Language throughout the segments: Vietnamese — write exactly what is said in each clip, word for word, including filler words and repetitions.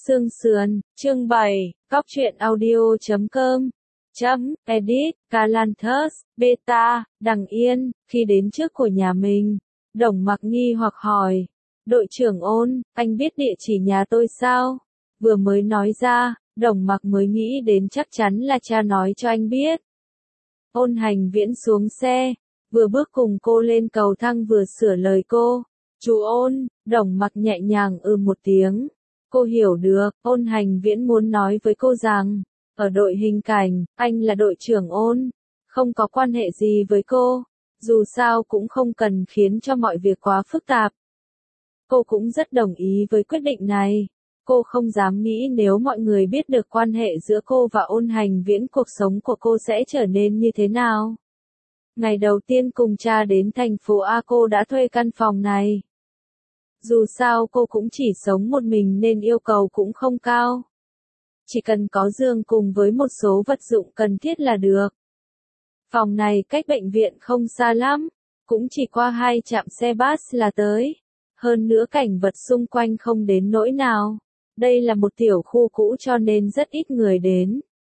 Xương sườn, chương bảy, Cóc truyện audio chấm com, chấm, edit, Galanthus, beta, Đằng Yên, khi đến trước của nhà mình. Đồng Mặc nghi hoặc hỏi, đội trưởng Ôn, anh biết địa chỉ nhà tôi sao? Vừa mới nói ra, Đồng Mặc mới nghĩ đến chắc chắn là cha nói cho anh biết. Ôn Hành Viễn xuống xe, vừa bước cùng cô lên cầu thang vừa sửa lời cô. Chú Ôn, Đồng Mặc nhẹ nhàng ừ một tiếng. Cô hiểu được, Ôn Hành Viễn muốn nói với cô rằng, ở đội hình cảnh, anh là đội trưởng Ôn, không có quan hệ gì với cô, dù sao cũng không cần khiến cho mọi việc quá phức tạp. Cô cũng rất đồng ý với quyết định này. Cô không dám nghĩ nếu mọi người biết được quan hệ giữa cô và Ôn Hành Viễn cuộc sống của cô sẽ trở nên như thế nào. Ngày đầu tiên cùng cha đến thành phố A cô đã thuê căn phòng này. Dù sao cô cũng chỉ sống một mình nên yêu cầu cũng không cao. Chỉ cần có giường cùng với một số vật dụng cần thiết là được. Phòng này cách bệnh viện không xa lắm, cũng chỉ qua hai trạm xe bus là tới. Hơn nữa cảnh vật xung quanh không đến nỗi nào. Đây là một tiểu khu cũ cho nên rất ít người đến.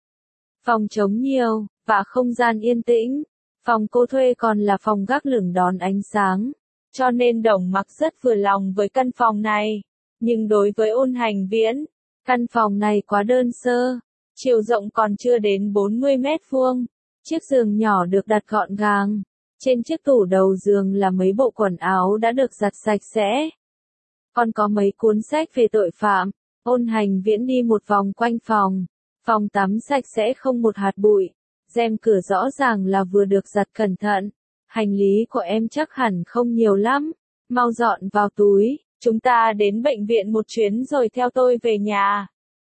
Phòng trống nhiều, và không gian yên tĩnh. Phòng cô thuê còn là phòng gác lửng đón ánh sáng. Cho nên Đồng Mặc rất vừa lòng với căn phòng này. Nhưng đối với Ôn Hành Viễn, căn phòng này quá đơn sơ. Chiều rộng còn chưa đến bốn mươi mét vuông. Chiếc giường nhỏ được đặt gọn gàng. Trên chiếc tủ đầu giường là mấy bộ quần áo đã được giặt sạch sẽ. Còn có mấy cuốn sách về tội phạm. Ôn Hành Viễn đi một vòng quanh phòng. Phòng tắm sạch sẽ không một hạt bụi. Rèm cửa rõ ràng là vừa được giặt cẩn thận. Hành lý của em chắc hẳn không nhiều lắm. Mau dọn vào túi. Chúng ta đến bệnh viện một chuyến rồi theo tôi về nhà.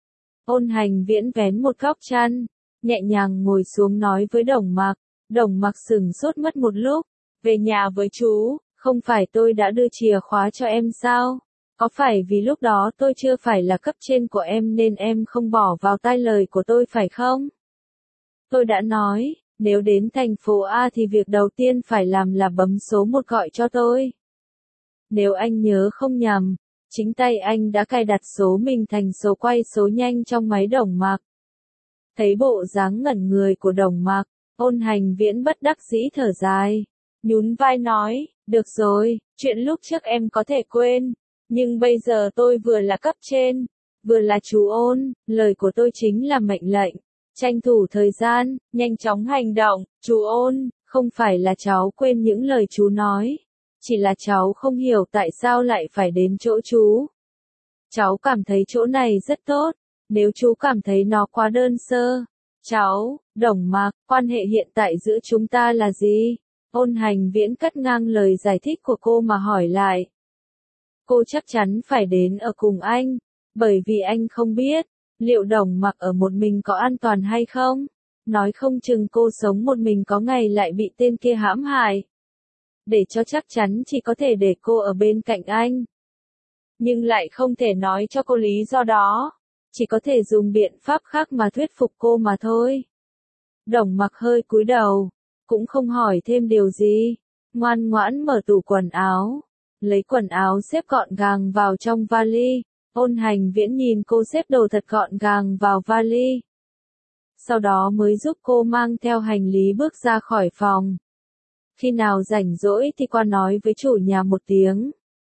Ôn Hành Viễn vén một góc chăn. Nhẹ nhàng ngồi xuống nói với Đồng Mặc. Đồng Mặc sửng sốt mất một lúc. Về nhà với chú, không phải tôi đã đưa chìa khóa cho em sao? Có phải vì lúc đó tôi chưa phải là cấp trên của em nên em không bỏ vào tai lời của tôi phải không? Tôi đã nói, nếu đến thành phố A thì việc đầu tiên phải làm là bấm số một gọi cho tôi. Nếu anh nhớ không nhầm, chính tay anh đã cài đặt số mình thành số quay số nhanh trong máy Đồng Mặc. Thấy bộ dáng ngẩn người của Đồng Mặc, Ôn Hành Viễn bất đắc dĩ thở dài. Nhún vai nói, được rồi, chuyện lúc trước em có thể quên. Nhưng bây giờ tôi vừa là cấp trên, vừa là chú Ôn, lời của tôi chính là mệnh lệnh. Tranh thủ thời gian, nhanh chóng hành động, chú Ôn, không phải là cháu quên những lời chú nói. Chỉ là cháu không hiểu tại sao lại phải đến chỗ chú. Cháu cảm thấy chỗ này rất tốt, nếu chú cảm thấy nó quá đơn sơ. Cháu, Đồng Mặc, quan hệ hiện tại giữa chúng ta là gì? Ôn Hành Viễn cắt ngang lời giải thích của cô mà hỏi lại. Cô chắc chắn phải đến ở cùng anh, bởi vì anh không biết, liệu Đồng Mặc ở một mình có an toàn hay không? Nói không chừng cô sống một mình có ngày lại bị tên kia hãm hại. Để cho chắc chắn chỉ có thể để cô ở bên cạnh anh. Nhưng lại không thể nói cho cô lý do đó. Chỉ có thể dùng biện pháp khác mà thuyết phục cô mà thôi. Đồng Mặc hơi cúi đầu, cũng không hỏi thêm điều gì, ngoan ngoãn mở tủ quần áo, lấy quần áo xếp gọn gàng vào trong vali. Ôn Hành Viễn nhìn cô xếp đồ thật gọn gàng vào vali. Sau đó mới giúp cô mang theo hành lý bước ra khỏi phòng. Khi nào rảnh rỗi thì qua nói với chủ nhà một tiếng.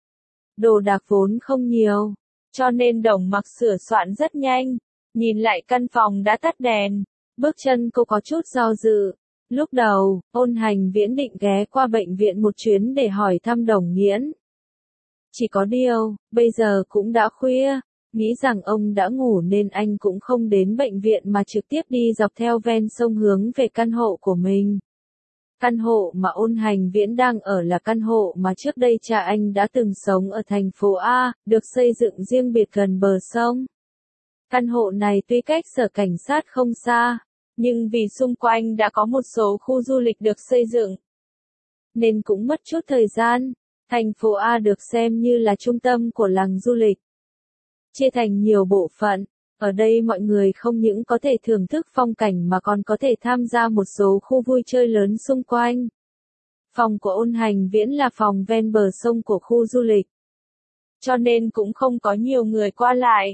Đồ đạc vốn không nhiều, cho nên Đồng Mặc sửa soạn rất nhanh. Nhìn lại căn phòng đã tắt đèn, bước chân cô có chút do dự. Lúc đầu, Ôn Hành Viễn định ghé qua bệnh viện một chuyến để hỏi thăm Đồng Nghiễn. Chỉ có điều, bây giờ cũng đã khuya, nghĩ rằng ông đã ngủ nên anh cũng không đến bệnh viện mà trực tiếp đi dọc theo ven sông hướng về căn hộ của mình. Căn hộ mà Ôn Hành Viễn đang ở là căn hộ mà trước đây cha anh đã từng sống ở thành phố A, được xây dựng riêng biệt gần bờ sông. Căn hộ này tuy cách sở cảnh sát không xa, nhưng vì xung quanh đã có một số khu du lịch được xây dựng, nên cũng mất chút thời gian. Thành phố A được xem như là trung tâm của làng du lịch. Chia thành nhiều bộ phận, ở đây mọi người không những có thể thưởng thức phong cảnh mà còn có thể tham gia một số khu vui chơi lớn xung quanh. Phòng của Ôn Hành Viễn là phòng ven bờ sông của khu du lịch. Cho nên cũng không có nhiều người qua lại.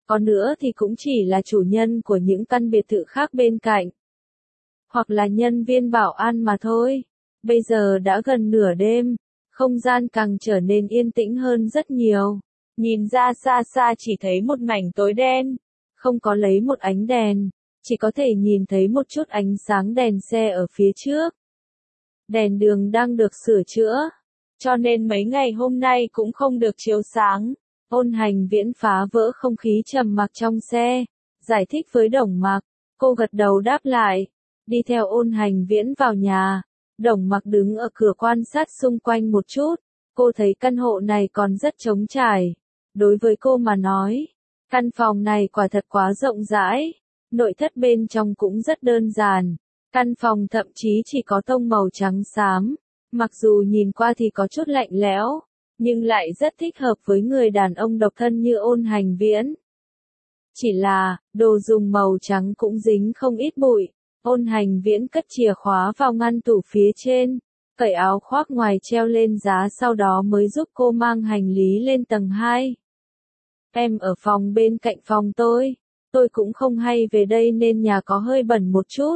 Có nữa thì cũng chỉ là chủ nhân của những căn biệt thự khác bên cạnh. Hoặc là nhân viên bảo an mà thôi. Bây giờ đã gần nửa đêm, không gian càng trở nên yên tĩnh hơn rất nhiều. Nhìn ra xa xa chỉ thấy một mảnh tối đen, không có lấy một ánh đèn, chỉ có thể nhìn thấy một chút ánh sáng đèn xe ở phía trước. Đèn đường đang được sửa chữa, cho nên mấy ngày hôm nay cũng không được chiếu sáng. Ôn Hành Viễn phá vỡ không khí trầm mặc trong xe, giải thích với Đồng Mặc. Cô gật đầu đáp lại, đi theo Ôn Hành Viễn vào nhà. Đồng Mặc đứng ở cửa quan sát xung quanh một chút, cô thấy căn hộ này còn rất trống trải. Đối với cô mà nói, căn phòng này quả thật quá rộng rãi, nội thất bên trong cũng rất đơn giản. Căn phòng thậm chí chỉ có tông màu trắng xám, mặc dù nhìn qua thì có chút lạnh lẽo, nhưng lại rất thích hợp với người đàn ông độc thân như Ôn Hành Viễn. Chỉ là, đồ dùng màu trắng cũng dính không ít bụi. Ôn Hành Viễn cất chìa khóa vào ngăn tủ phía trên, cởi áo khoác ngoài treo lên giá, sau đó mới giúp cô mang hành lý lên tầng hai. Em ở phòng bên cạnh phòng tôi, tôi cũng không hay về đây nên nhà có hơi bẩn một chút.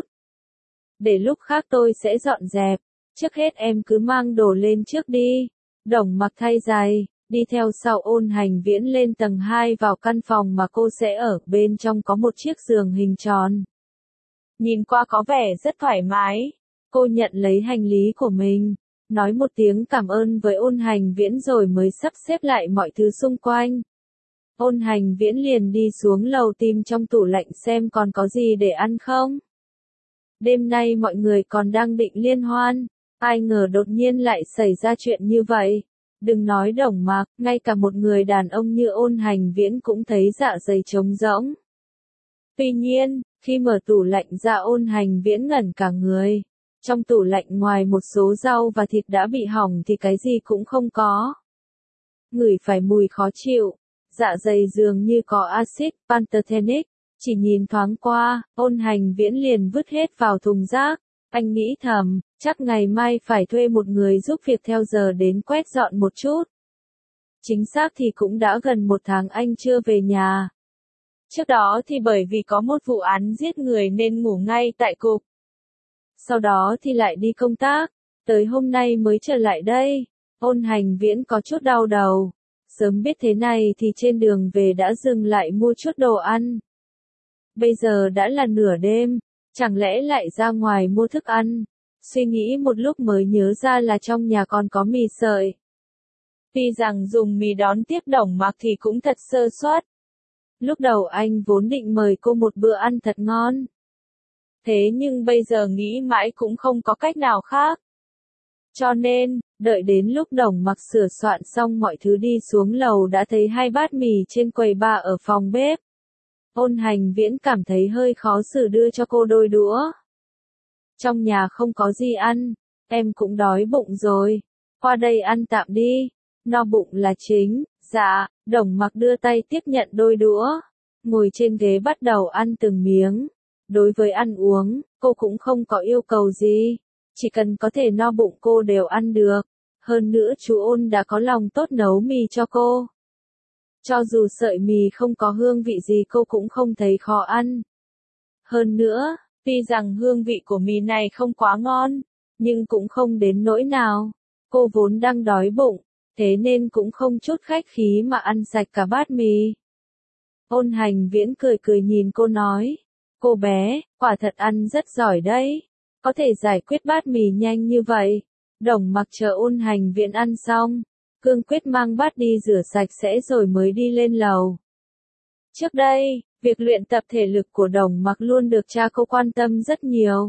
Để lúc khác tôi sẽ dọn dẹp, trước hết em cứ mang đồ lên trước đi. Đồng Mặc thay giày, đi theo sau Ôn Hành Viễn lên tầng hai vào căn phòng mà cô sẽ ở, bên trong có một chiếc giường hình tròn. Nhìn qua có vẻ rất thoải mái, cô nhận lấy hành lý của mình, nói một tiếng cảm ơn với Ôn Hành Viễn rồi mới sắp xếp lại mọi thứ xung quanh. Ôn Hành Viễn liền đi xuống lầu tìm trong tủ lạnh xem còn có gì để ăn không. Đêm nay mọi người còn đang định liên hoan, ai ngờ đột nhiên lại xảy ra chuyện như vậy. Đừng nói Đồng Mặc, ngay cả một người đàn ông như Ôn Hành Viễn cũng thấy dạ dày trống rỗng. Tuy nhiên, khi mở tủ lạnh ra Ôn Hành Viễn ngẩn cả người. Trong tủ lạnh ngoài một số rau và thịt đã bị hỏng thì cái gì cũng không có. Ngửi phải mùi khó chịu, dạ dày dường như có axit pantothenic. Chỉ nhìn thoáng qua, Ôn Hành Viễn liền vứt hết vào thùng rác. Anh nghĩ thầm, chắc ngày mai phải thuê một người giúp việc theo giờ đến quét dọn một chút. Chính xác thì cũng đã gần một tháng anh chưa về nhà. Trước đó thì bởi vì có một vụ án giết người nên ngủ ngay tại cục. Sau đó thì lại đi công tác, tới hôm nay mới trở lại đây. Ôn Hành Viễn có chút đau đầu. Sớm biết thế này thì trên đường về đã dừng lại mua chút đồ ăn. Bây giờ đã là nửa đêm, chẳng lẽ lại ra ngoài mua thức ăn? Suy nghĩ một lúc mới nhớ ra là trong nhà còn có mì sợi. Tuy rằng dùng mì đón tiếp Đồng Mặc thì cũng thật sơ suất. Lúc đầu anh vốn định mời cô một bữa ăn thật ngon. Thế nhưng bây giờ nghĩ mãi cũng không có cách nào khác. Cho nên, đợi đến lúc Đồng Mặc sửa soạn xong mọi thứ đi xuống lầu đã thấy hai bát mì trên quầy bar ở phòng bếp. Ôn Hành Viễn cảm thấy hơi khó xử đưa cho cô đôi đũa. Trong nhà không có gì ăn, em cũng đói bụng rồi. Qua đây ăn tạm đi, no bụng là chính. Dạ, Đồng Mặc đưa tay tiếp nhận đôi đũa, ngồi trên ghế bắt đầu ăn từng miếng. Đối với ăn uống, cô cũng không có yêu cầu gì, chỉ cần có thể no bụng cô đều ăn được. Hơn nữa chú Ôn đã có lòng tốt nấu mì cho cô. Cho dù sợi mì không có hương vị gì cô cũng không thấy khó ăn. Hơn nữa, tuy rằng hương vị của mì này không quá ngon, nhưng cũng không đến nỗi nào. Cô vốn đang đói bụng, thế nên cũng không chút khách khí mà ăn sạch cả bát mì. Ôn Hành Viễn cười cười nhìn cô nói, cô bé, quả thật ăn rất giỏi đấy, có thể giải quyết bát mì nhanh như vậy. Đồng Mặc chờ Ôn Hành Viễn ăn xong, cương quyết mang bát đi rửa sạch sẽ rồi mới đi lên lầu. Trước đây, việc luyện tập thể lực của Đồng Mặc luôn được cha cô quan tâm rất nhiều.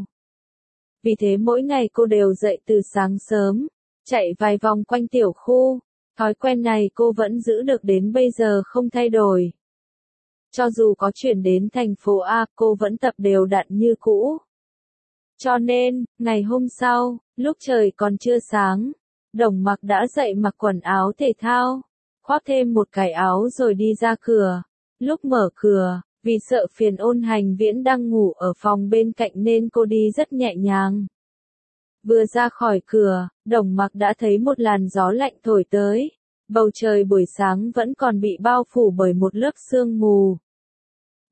Vì thế mỗi ngày cô đều dậy từ sáng sớm, chạy vài vòng quanh tiểu khu. Thói quen này cô vẫn giữ được đến bây giờ không thay đổi. Cho dù có chuyển đến thành phố A, cô vẫn tập đều đặn như cũ. Cho nên, ngày hôm sau, lúc trời còn chưa sáng, Đồng Mặc đã dậy mặc quần áo thể thao, khoác thêm một cái áo rồi đi ra cửa. Lúc mở cửa, vì sợ phiền Ôn Hành Viễn đang ngủ ở phòng bên cạnh nên cô đi rất nhẹ nhàng. Vừa ra khỏi cửa, Đồng Mặc đã thấy một làn gió lạnh thổi tới. Bầu trời buổi sáng vẫn còn bị bao phủ bởi một lớp sương mù.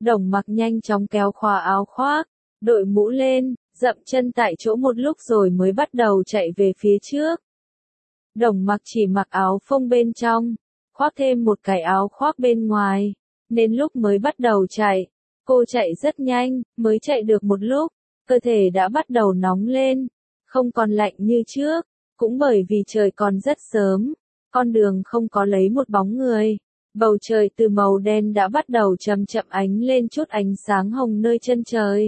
Đồng Mặc nhanh chóng kéo khóa áo khoác, đội mũ lên, dậm chân tại chỗ một lúc rồi mới bắt đầu chạy về phía trước. Đồng Mặc chỉ mặc áo phông bên trong, khoác thêm một cái áo khoác bên ngoài, nên lúc mới bắt đầu chạy, cô chạy rất nhanh, mới chạy được một lúc, cơ thể đã bắt đầu nóng lên, không còn lạnh như trước, cũng bởi vì trời còn rất sớm, con đường không có lấy một bóng người, bầu trời từ màu đen đã bắt đầu chậm chậm ánh lên chút ánh sáng hồng nơi chân trời.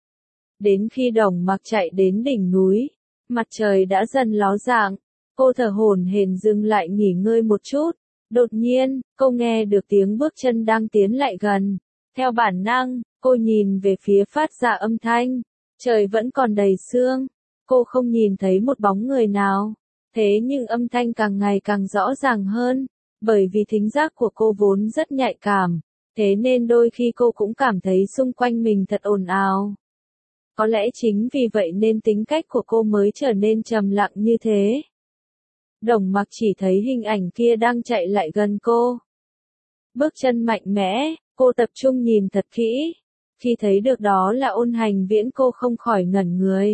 Đến khi Đồng Mặc chạy đến đỉnh núi, mặt trời đã dần ló dạng, cô thở hổn hển dừng lại nghỉ ngơi một chút. Đột nhiên, cô nghe được tiếng bước chân đang tiến lại gần. Theo bản năng, cô nhìn về phía phát ra âm thanh. Trời vẫn còn đầy sương. Cô không nhìn thấy một bóng người nào. Thế nhưng âm thanh càng ngày càng rõ ràng hơn. Bởi vì thính giác của cô vốn rất nhạy cảm. Thế nên đôi khi cô cũng cảm thấy xung quanh mình thật ồn ào. Có lẽ chính vì vậy nên tính cách của cô mới trở nên trầm lặng như thế. Đồng Mặc chỉ thấy hình ảnh kia đang chạy lại gần cô. Bước chân mạnh mẽ, cô tập trung nhìn thật kỹ. Khi thấy được đó là Ôn Hành Viễn cô không khỏi ngẩn người.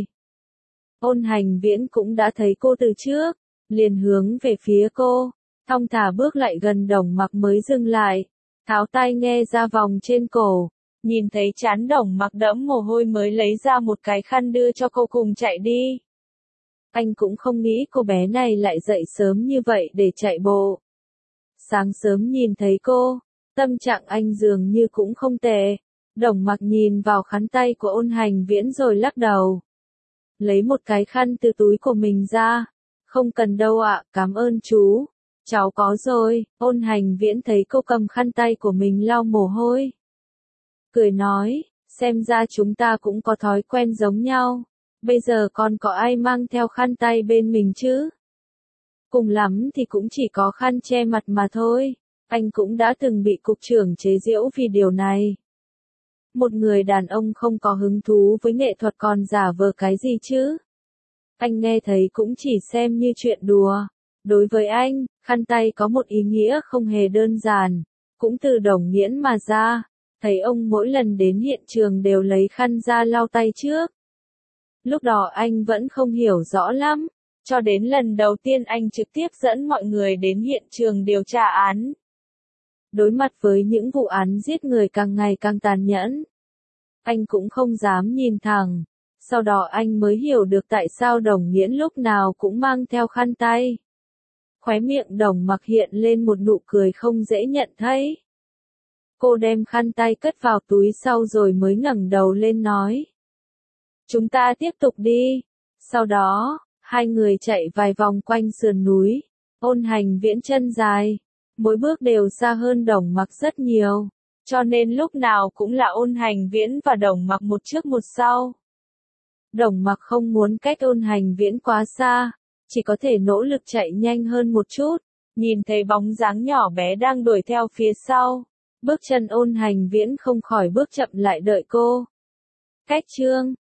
Ôn Hành Viễn cũng đã thấy cô từ trước, liền hướng về phía cô, thong thả bước lại gần Đồng Mặc mới dừng lại, tháo tai nghe ra vòng trên cổ, nhìn thấy trán Đồng Mặc đẫm mồ hôi mới lấy ra một cái khăn đưa cho cô cùng chạy đi. Anh cũng không nghĩ cô bé này lại dậy sớm như vậy để chạy bộ. Sáng sớm nhìn thấy cô, tâm trạng anh dường như cũng không tệ. Đồng Mặc nhìn vào khăn tay của Ôn Hành Viễn rồi lắc đầu. Lấy một cái khăn từ túi của mình ra. Không cần đâu ạ, cảm ơn chú. Cháu có rồi. Ôn Hành Viễn thấy cô cầm khăn tay của mình lau mồ hôi. Cười nói, xem ra chúng ta cũng có thói quen giống nhau. Bây giờ còn có ai mang theo khăn tay bên mình chứ? Cùng lắm thì cũng chỉ có khăn che mặt mà thôi. Anh cũng đã từng bị cục trưởng chế giễu vì điều này. Một người đàn ông không có hứng thú với nghệ thuật còn giả vờ cái gì chứ? Anh nghe thấy cũng chỉ xem như chuyện đùa. Đối với anh, khăn tay có một ý nghĩa không hề đơn giản. Cũng từ Đồng Nghiễn mà ra. Thấy ông mỗi lần đến hiện trường đều lấy khăn ra lau tay trước. Lúc đó anh vẫn không hiểu rõ lắm, cho đến lần đầu tiên anh trực tiếp dẫn mọi người đến hiện trường điều tra án. Đối mặt với những vụ án giết người càng ngày càng tàn nhẫn, anh cũng không dám nhìn thẳng. Sau đó anh mới hiểu được tại sao Đồng Nghiễn lúc nào cũng mang theo khăn tay. Khóe miệng Đồng Mặc hiện lên một nụ cười không dễ nhận thấy. Cô đem khăn tay cất vào túi sau rồi mới ngẩng đầu lên nói. Chúng ta tiếp tục đi. Sau đó, hai người chạy vài vòng quanh sườn núi. Ôn Hành Viễn chân dài, mỗi bước đều xa hơn Đồng Mặc rất nhiều. Cho nên lúc nào cũng là Ôn Hành Viễn và Đồng Mặc một trước một sau. Đồng Mặc không muốn cách Ôn Hành Viễn quá xa, chỉ có thể nỗ lực chạy nhanh hơn một chút. Nhìn thấy bóng dáng nhỏ bé đang đuổi theo phía sau. Bước chân Ôn Hành Viễn không khỏi bước chậm lại đợi cô. Cách chương